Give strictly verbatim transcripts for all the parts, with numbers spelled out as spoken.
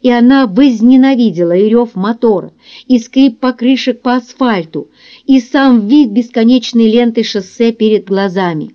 и она возненавидела и рев мотора, и скрип покрышек по асфальту, и сам вид бесконечной ленты шоссе перед глазами.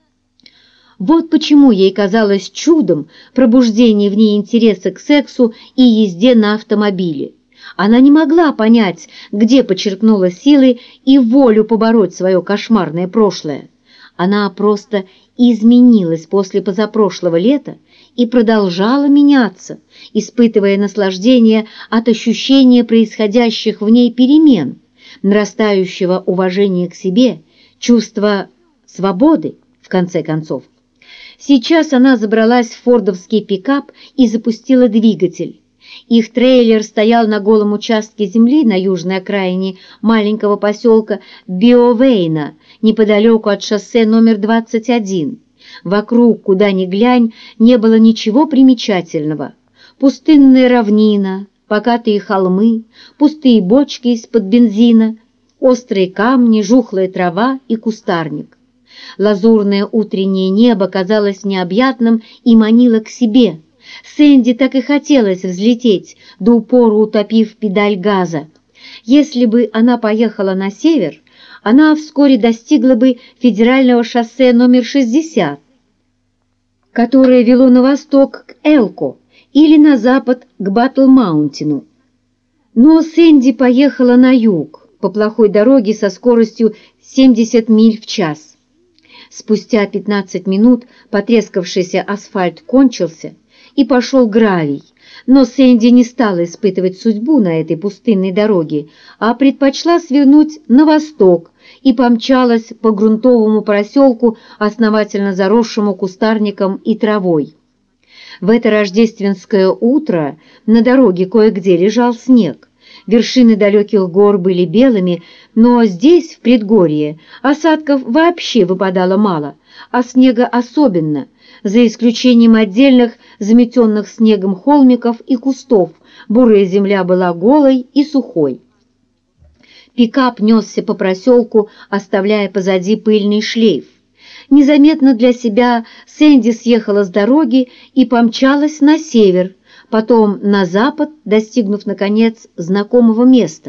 Вот почему ей казалось чудом пробуждение в ней интереса к сексу и езде на автомобиле. Она не могла понять, где почерпнула силы и волю побороть свое кошмарное прошлое. Она просто изменилась после позапрошлого лета и продолжала меняться, испытывая наслаждение от ощущения происходящих в ней перемен, нарастающего уважения к себе, чувства свободы, в конце концов. Сейчас она забралась в фордовский пикап и запустила двигатель. Их трейлер стоял на голом участке земли на южной окраине маленького поселка Биовейна, неподалеку от шоссе номер двадцать один. Вокруг, куда ни глянь, не было ничего примечательного. Пустынная равнина, покатые холмы, пустые бочки из-под бензина, острые камни, жухлая трава и кустарник. Лазурное утреннее небо казалось необъятным и манило к себе. Сэнди так и хотелось взлететь, до упора утопив педаль газа. Если бы она поехала на север, она вскоре достигла бы федерального шоссе номер шестьдесят, которое вело на восток к Элко или на запад к Батл-Маунтину. Но Сэнди поехала на юг, по плохой дороге со скоростью семьдесят миль в час. Спустя пятнадцать минут потрескавшийся асфальт кончился, и пошел гравий, но Сэнди не стала испытывать судьбу на этой пустынной дороге, а предпочла свернуть на восток и помчалась по грунтовому проселку, основательно заросшему кустарником и травой. В это рождественское утро на дороге кое-где лежал снег. Вершины далеких гор были белыми, но здесь, в предгорье, осадков вообще выпадало мало, а снега особенно, за исключением отдельных заметенных снегом холмиков и кустов. Бурая земля была голой и сухой. Пикап несся по проселку, оставляя позади пыльный шлейф. Незаметно для себя Сэнди съехала с дороги и помчалась на север, потом на запад, достигнув, наконец, знакомого места.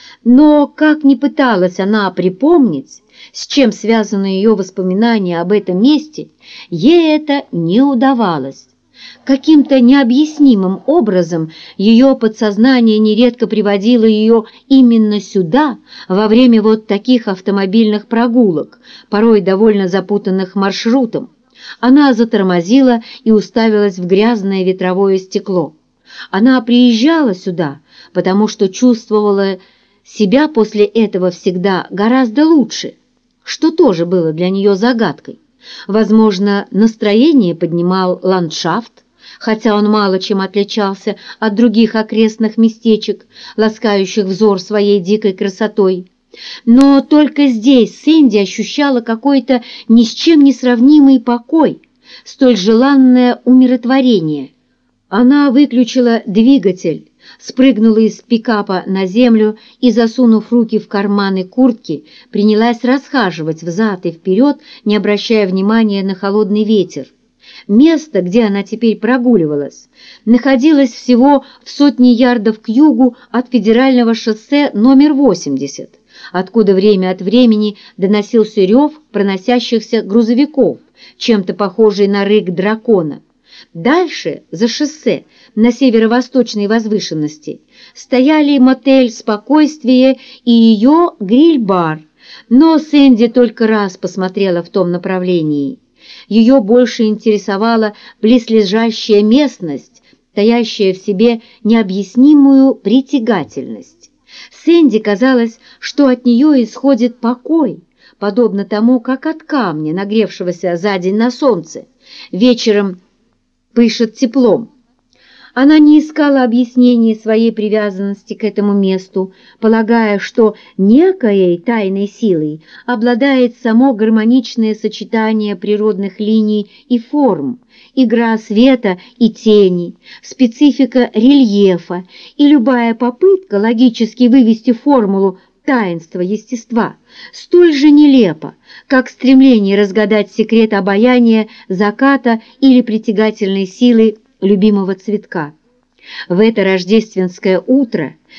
Но, как ни пыталась она припомнить, с чем связаны ее воспоминания об этом месте, ей это не удавалось. Каким-то необъяснимым образом ее подсознание нередко приводило ее именно сюда во время вот таких автомобильных прогулок, порой довольно запутанных маршрутом. Она затормозила и уставилась в грязное ветровое стекло. Она приезжала сюда, потому что чувствовала себя после этого всегда гораздо лучше, что тоже было для нее загадкой. Возможно, настроение поднимал ландшафт, хотя он мало чем отличался от других окрестных местечек, ласкающих взор своей дикой красотой. Но только здесь Сэнди ощущала какой-то ни с чем не сравнимый покой, столь желанное умиротворение. Она выключила двигатель, спрыгнула из пикапа на землю и, засунув руки в карманы куртки, принялась расхаживать взад и вперед, не обращая внимания на холодный ветер. Место, где она теперь прогуливалась, находилось всего в сотне ярдов к югу от федерального шоссе номер восемьдесят, откуда время от времени доносился рев проносящихся грузовиков, чем-то похожий на рык дракона. Дальше, за шоссе, на северо-восточной возвышенности, стояли мотель «Спокойствие» и ее гриль-бар, но Сэнди только раз посмотрела в том направлении. Ее больше интересовала близлежащая местность, таящая в себе необъяснимую притягательность. Сэнди казалось, что от нее исходит покой, подобно тому, как от камня, нагревшегося за день на солнце, вечером пышет теплом. Она не искала объяснения своей привязанности к этому месту, полагая, что некоей тайной силой обладает само гармоничное сочетание природных линий и форм, игра света и тени, специфика рельефа и любая попытка логически вывести формулу таинства естества столь же нелепо, как стремление разгадать секрет обаяния заката или притягательной силы любимого цветка. В это рождественское утро